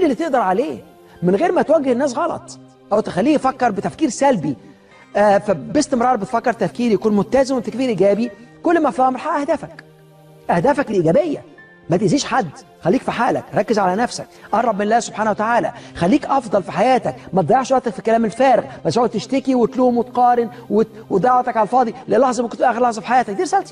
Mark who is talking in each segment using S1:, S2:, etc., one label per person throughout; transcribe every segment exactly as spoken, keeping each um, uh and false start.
S1: اللي تقدر عليه من غير ما توجه الناس غلط او تخليه يفكر بتفكير سلبي. آه فباستمرار بتفكر تفكير يكون متزن وتفكير ايجابي، كل ما فهم حقق اهدافك اهدافك الايجابيه. ما تاذيش حد، خليك في حالك، ركز على نفسك، قرب من الله سبحانه وتعالى، خليك افضل في حياتك، ما تضيعش وقتك في الكلام الفارغ، ما تقعد تشتكي وتلوم وتقارن وتضيع وقتك على الفاضي للحظه ممكن تبقى اخر لحظه في حياتك. دي رسالتي.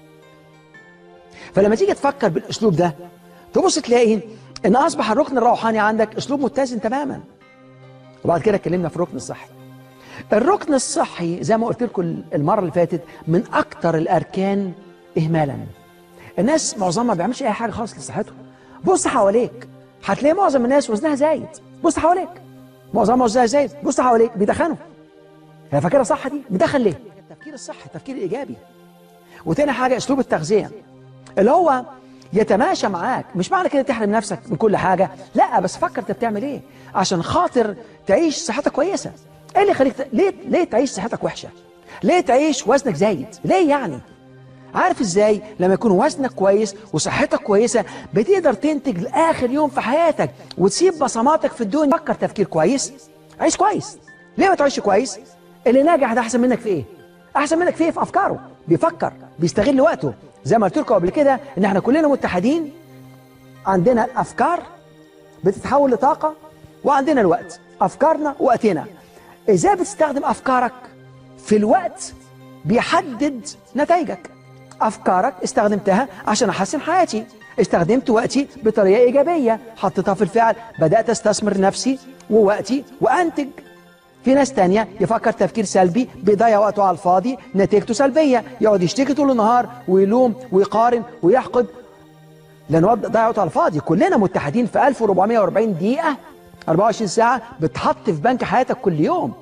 S1: فلما تيجي تفكر بالاسلوب ده تبص تلاقي ان اصبح الركن الروحاني عندك اسلوب متزن تماما. وبعد كده اتكلمنا في الركن الصحي. الركن الصحي زي ما قلت لكم المره اللي فاتت من اكتر الاركان اهمالا. الناس معظمها ما بيعملش اي حاجه خالص لصحته. بص حواليك هتلاقي معظم الناس وزنها زايد. بص حواليك معظمها وزنها زايد. بص حواليك بيدخنوا. هي فاكره صح دي؟ بيدخن ليه؟ التفكير الصحي التفكير الايجابي. وتاني حاجه اسلوب التغذيه اللي هو يتماشى معاك. مش معنى كده تحرم نفسك من كل حاجه، لا، بس فكر انت بتعمل ايه عشان خاطر تعيش صحتك كويسه. ايه اللي يخليك ت... ليه ليه تعيش صحتك وحشه؟ ليه تعيش وزنك زايد؟ ليه يعني؟ عارف ازاي؟ لما يكون وزنك كويس وصحتك كويسه بتقدر تنتج لاخر يوم في حياتك وتسيب بصماتك في الدنيا. فكر تفكير كويس، عيش كويس. ليه ما تعيش كويس؟ اللي ناجح ده احسن منك في ايه؟ احسن منك في ايه؟ في افكاره. بيفكر، بيستغل وقته. زي ما قلت لكم قبل كده ان احنا كلنا متحدين، عندنا الافكار بتتحول لطاقه وعندنا الوقت. افكارنا ووقتنا. ازاي بتستخدم افكارك في الوقت بيحدد نتائجك. افكارك استخدمتها عشان احسن حياتي، استخدمت وقتي بطريقه ايجابيه، حطيتها في الفعل، بدات استثمر نفسي ووقتي وانتج. في ناس تانية يفكر تفكير سلبي بيضيع وقته على الفاضي، نتيجته سلبية، يقعد يشتكي طول النهار ويلوم ويقارن ويحقد لأنه ضيع وقته على الفاضي. كلنا متحدين في ألف وأربعمائة وأربعين دقيقة أربعة وعشرين ساعة بتحط في بنك حياتك كل يوم.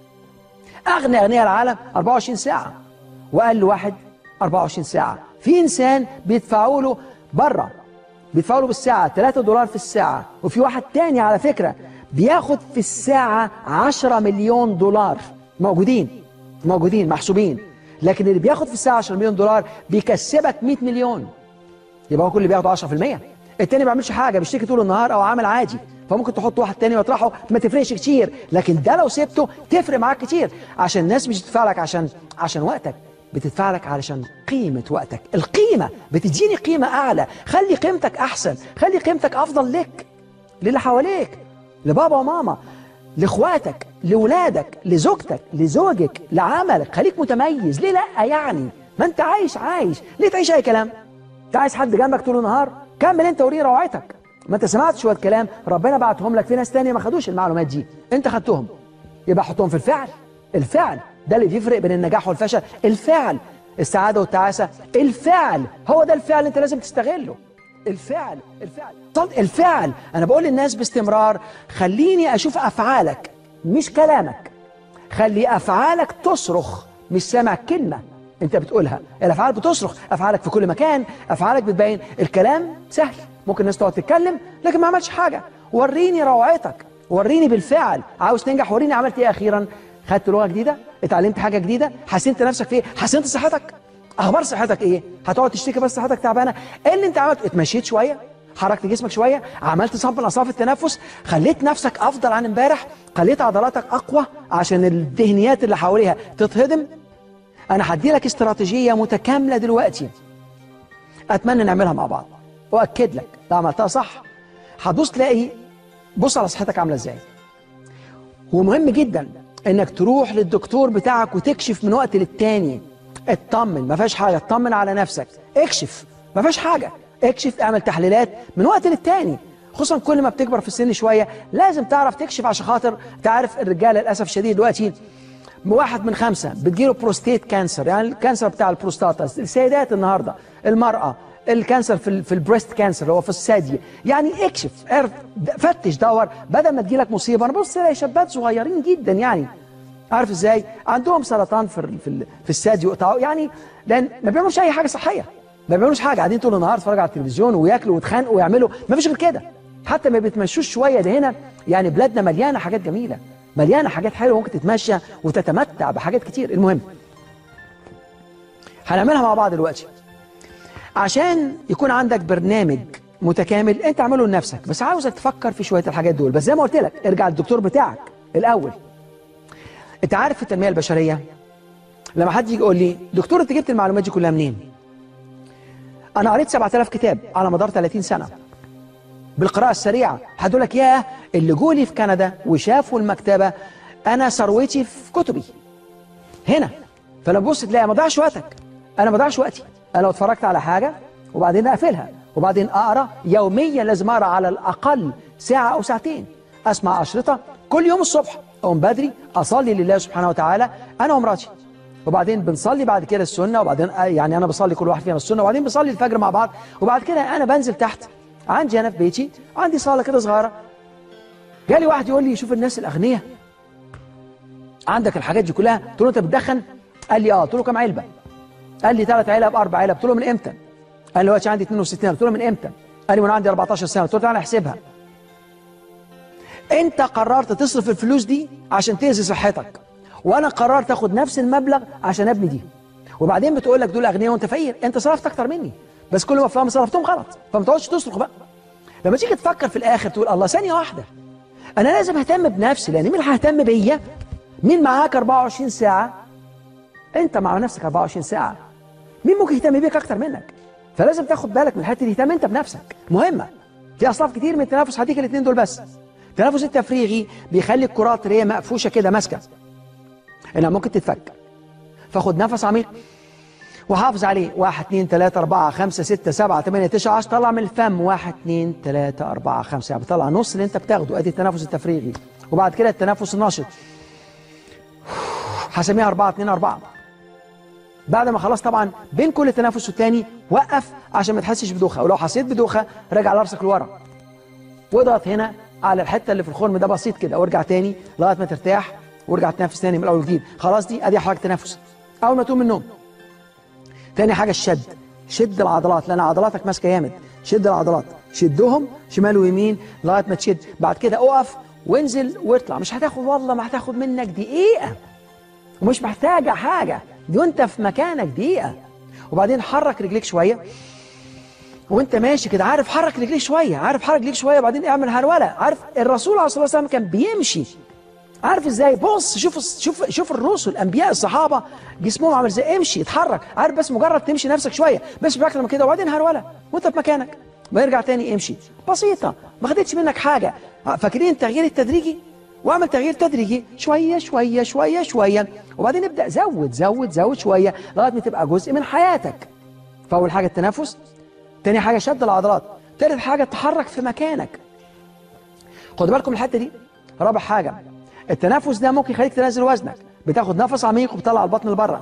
S1: أغنى أغنياء العالم أربعة وعشرين ساعة وأقل واحد أربعة وعشرين ساعة. في إنسان بيدفعوا له بره بيدفعوا له بالساعة ثلاثة دولار في الساعة، وفي واحد تاني على فكرة بياخد في الساعة عشرة مليون دولار. موجودين موجودين محسوبين. لكن اللي بياخد في الساعة عشرة مليون دولار بيكسبك مئة مليون. يبقى هو كل اللي بياخد عشرة في المية. التاني ما بيعملش حاجة، بيشتكي طول النهار أو عامل عادي، فممكن تحط واحد تاني وتطرحه ما تفرقش كتير. لكن ده لو سبته تفرق معاك كتير، عشان الناس مش بتدفع لك عشان عشان وقتك، بتدفع لك علشان قيمة وقتك. القيمة بتديني قيمة أعلى. خلي قيمتك أحسن، خلي قيمتك أفضل لك، للي حواليك، لبابا وماما، لاخواتك، لولادك، لزوجتك، لزوجك، لعملك. خليك متميز. ليه لا يعني؟ ما انت عايش عايش ليه تعيش اي كلام؟ انت عايز حد جنبك طول النهار؟ كمل انت وريه روعتك. ما انت سمعت شويه كلام ربنا بعتهم لك، في ناس تانية ما خدوش المعلومات دي، انت خدتهم، يبقى حطهم في الفعل. الفعل ده اللي بيفرق بين النجاح والفشل. الفعل. السعاده والتعاسه الفعل. هو ده الفعل انت لازم تستغله. الفعل الفعل الفعل. انا بقول للناس باستمرار خليني اشوف افعالك مش كلامك. خلي افعالك تصرخ، مش سامع كلمه انت بتقولها. الافعال بتصرخ، افعالك في كل مكان، افعالك بتبين. الكلام سهل، ممكن الناس تقعد تتكلم لكن ما عملش حاجه. وريني روعتك، وريني بالفعل. عاوز تنجح وريني عملت ايه اخيرا. خدت لغه جديده، اتعلمت حاجه جديده، حسنت نفسك في ايه، حسنت صحتك. اخبار صحتك ايه؟ هتقعد تشتكي بس صحتك تعبانه؟ ايه اللي انت عملته؟ اتمشيت شويه، حركت جسمك شويه، عملت صب الاصابع التنفس، خليت نفسك افضل عن امبارح، خليت عضلاتك اقوى عشان الدهنيات اللي حواليها تتهضم. انا هدي لك استراتيجيه متكامله دلوقتي اتمنى نعملها مع بعض، واكد لك لو عملتها صح هتبص تلاقي. بص على صحتك عامله ازاي. ومهم جدا انك تروح للدكتور بتاعك وتكشف من وقت للتاني. اطمن، ما فيهاش حاجه، اطمن على نفسك، اكشف، ما فيهاش حاجه، اكشف، اعمل تحليلات من وقت للتاني. خصوصا كل ما بتكبر في السن شويه لازم تعرف تكشف عشان خاطر تعرف. الرجاله للاسف الشديد دلوقتي واحد من خمسه بتجيله بروستيت كانسر، يعني الكانسر بتاع البروستاتا. السيدات النهارده، المراه، الكانسر في في البريست كانسر اللي هو في الثدي. يعني اكشف، اعرف، فتش، دور، بدل ما تجيلك مصيبه. انا بص الاقي شابات صغيرين جدا يعني عارف ازاي عندهم سرطان في في في الثدي وقطعوا، يعني لان ما بيعملوش اي حاجه صحيه، ما بيعملوش حاجه، قاعدين طول النهار يتفرجوا على التلفزيون وياكلوا ويتخانقوا ويعملوا، ما فيش غير كده. حتى ما بيتمشوش شويه. ده هنا يعني بلادنا مليانه حاجات جميله، مليانه حاجات حلوه ممكن تتمشى وتتمتع بحاجات كتير. المهم هنعملها مع بعض دلوقتي عشان يكون عندك برنامج متكامل انت اعمله لنفسك، بس عاوزك تفكر في شويه الحاجات دول. بس زي ما قلت لك ارجع للدكتور بتاعك الاول. انت عارف في التنميه البشريه لما حد يجي يقول لي دكتور انت جبت المعلومات دي كلها منين؟ انا قريت سبعة آلاف كتاب على مدار ثلاثين سنه بالقراءه السريعه. هتقول لك ياه اللي جولي في كندا وشافوا المكتبه، انا ثروتي في كتبي هنا. فلما تبص تلاقي ما ضيعش وقتك، انا ما ضيعش وقتي. انا لو اتفرجت على حاجه وبعدين اقفلها وبعدين اقرا يوميا، لازم اقرا على الاقل ساعه او ساعتين، اسمع اشرطه كل يوم الصبح، اقوم بدري اصلي لله سبحانه وتعالى انا ومراتي، وبعدين بنصلي بعد كده السنه، وبعدين يعني انا بصلي كل واحد فينا السنه، وبعدين بنصلي الفجر مع بعض، وبعد كده انا بنزل تحت عندي انا في بيتي عندي صاله كده صغيره. جالي واحد يقول لي شوف الناس الاغنياء عندك الحاجات دي كلها، قلت له انت بتدخن؟ قال لي اه. قلت له كام علبه؟ قال لي ثلاث علب اربع علب. قلت له من امتى؟ قال لي دلوقتي عندي اثنين وستين. قلت له من امتى؟ قال لي وانا عندي أربعتاشر سنه. قلت له تعالى احسبها. انت قررت تصرف الفلوس دي عشان تأذي صحتك، وانا قررت اخد نفس المبلغ عشان ابني دي، وبعدين بتقول لك دول اغنياء وانت فقير. انت صرفت اكتر مني، بس كل ما فهم صرفتهم غلط، فما تقعدش تصرخ بقى. لما تيجي تفكر في الاخر تقول الله ثانيه واحده، انا لازم اهتم بنفسي، لان مين هيهتم بيا؟ مين معاك أربعة وعشرين ساعه؟ انت مع نفسك أربعة وعشرين ساعه، مين ممكن يهتم بيك اكتر منك؟ فلازم تاخد بالك من الحته دي، اهتم انت بنفسك مهمه. في اصناف كتير من التنافس، هديك الاثنين دول بس. التنافس التفريغي بيخلي الكرات اللي هي مقفوشه كده ماسكه، انها ممكن تتفك. فاخد نفس عميق وحافظ عليه، واحد اثنين ثلاثة أربعة خمسة ستة سبعة ثمانية تسعة عشرة، طلع من الفم واحد اثنين ثلاثة أربعة خمسة، يعني بطلع نص اللي انت بتاخده، ادي التنفس التفريغي. وبعد كده التنفس النشط هسميها أربعة اثنين أربعة. بعد ما خلاص طبعا بين كل تنفس والتاني وقف عشان ما تحسش بدوخه، ولو حسيت بدوخه رجع راسك لورا واضغط هنا على الحته اللي في الخرم ده بسيط كده، وارجع تاني لغايه ما ترتاح، وارجع تنفس تاني من الاول وجديد. خلاص دي ادي حركه تنفس اول ما تقوم من النوم. تاني حاجه الشد، شد العضلات لان عضلاتك ماسكه جامد، شد العضلات، شدهم شمال ويمين لغايه ما تشد. بعد كده اقف وانزل واطلع، مش هتاخد والله ما هتاخد منك دقيقه، ومش محتاجه حاجه دي وانت في مكانك دقيقه. وبعدين حرك رجليك شويه وانت ماشي كده، عارف حرك رجليك شويه، عارف حرك رجليك شويه، وبعدين اعمل هروله. عارف الرسول عليه الصلاه والسلام كان بيمشي عارف ازاي؟ بص شوف شوف شوف الرسل الانبياء الصحابه جسمهم عامل ازاي، امشي اتحرك، عارف بس مجرد تمشي نفسك شويه بس باكتر من كده، وبعدين هروله وانت في مكانك، ويرجع تاني امشي بسيطه، ما خدتش منك حاجه. فاكرين التغيير التدريجي؟ واعمل تغيير تدريجي شويه شويه شويه شويه، وبعدين ابدا زود زود زود شويه لغايه ما تبقى جزء من حياتك. فاول حاجه التنفس، تاني حاجه شد العضلات، تالت حاجه تحرك في مكانك. خدوا بالكم من الحته دي. رابع حاجه التنفس ده ممكن يخليك تنزل وزنك، بتاخد نفس عميق وبتطلع البطن لبره،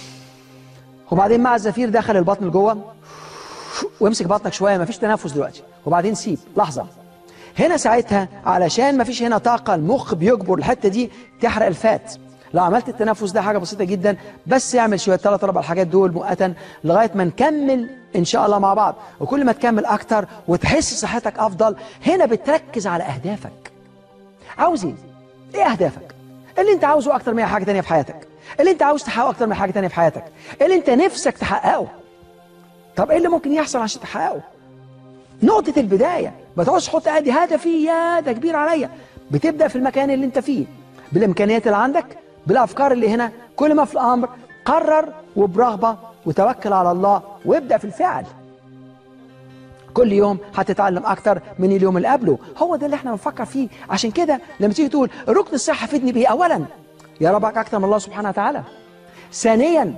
S1: وبعدين مع الزفير دخل البطن لجوه وامسك بطنك شويه، مفيش تنفس دلوقتي، وبعدين سيب لحظه. هنا ساعتها علشان مفيش هنا طاقه، المخ بيجبر الحته دي تحرق الفات. لو عملت التنفس ده حاجه بسيطه جدا، بس اعمل شويه ثلاث اربع الحاجات دول مؤقتا لغايه ما نكمل ان شاء الله مع بعض. وكل ما تكمل اكتر وتحس صحتك افضل، هنا بتركز على اهدافك. عاوز ايه؟ ايه اهدافك؟ اللي انت عاوزه اكتر من حاجه ثانيه في حياتك، اللي انت عاوز تحققه اكتر من حاجه ثانيه في حياتك، اللي انت نفسك تحققه. طب ايه اللي ممكن يحصل عشان تحققه؟ نقطه البدايه. ما تقعدش تحط ادي هدفي يا ده كبير عليا. بتبدا في المكان اللي انت فيه، بالامكانيات اللي عندك، بالافكار اللي هنا. كل ما في الامر قرر وبرغبه وتوكل على الله وابدا في الفعل. كل يوم هتتعلم اكتر من اليوم اللي قبله. هو ده اللي احنا بنفكر فيه. عشان كده لما تيجي تقول ركن الصحه فدني بايه؟ اولا يقربك اكتر من الله سبحانه وتعالى. ثانيا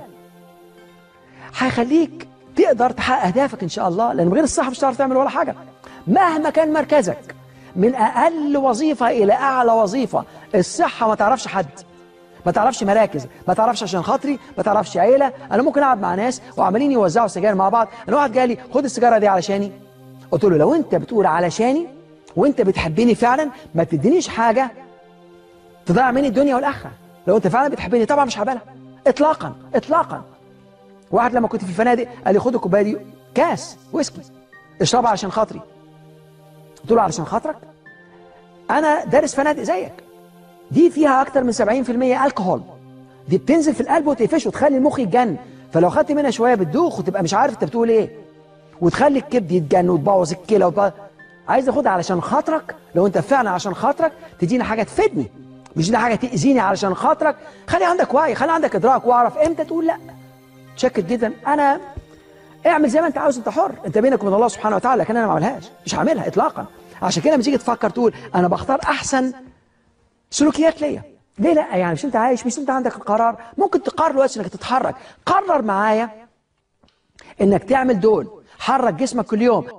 S1: هيخليك تقدر تحقق اهدافك ان شاء الله، لان من غير الصحه مش هتعرف تعمل ولا حاجه. مهما كان مركزك من اقل وظيفه الى اعلى وظيفه، الصحه ما تعرفش حد، ما تعرفش مراكز، ما تعرفش عشان خاطري، ما تعرفش عيله. انا ممكن اقعد مع ناس وعمالين يوزعوا سجاير مع بعض، انا واحد جالي خد السيجاره دي علشاني. قلت له لو انت بتقول علشاني وانت بتحبني فعلا، ما تدينيش حاجه تضيع مني الدنيا والاخره. لو انت فعلا بتحبني طبعا مش هقبلها اطلاقا اطلاقا. واحد لما كنت في الفنادق قال لي خد الكوبايه دي كاس ويسكي اشربها علشان خاطري. قلت له علشان خاطرك؟ انا دارس فنادق زيك، دي فيها اكتر من سبعين في المية الكحول، دي بتنزل في القلب وتقفشه وتخلي المخ يتجن، فلو خدت منها شويه بتدوخ وتبقى مش عارف انت بتقول ايه. وتخلي الكبد يتجن وتبوظ الكلى وتبوظ. عايز اخدها علشان خاطرك، لو انت فعلا عشان خاطرك تديني حاجه تفيدني، مش دي حاجه تاذيني علشان خاطرك. خلي عندك وعي، خلي عندك ادراك، واعرف امتى تقول لا. متشكر جدا، انا اعمل زي ما انت عاوز، انت حر، انت بينك وبين الله سبحانه وتعالى، لكن انا ما اعملهاش، مش هعملها اطلاقا. عشان كده لما تيجي تفكر تقول انا بختار احسن سلوكيات ليا، ليه لا؟ يعني مش انت عايش، مش انت عندك القرار؟ ممكن تقرر دلوقتي انك تتحرك. قرر معايا انك تعمل دول، حرك جسمك كل يوم.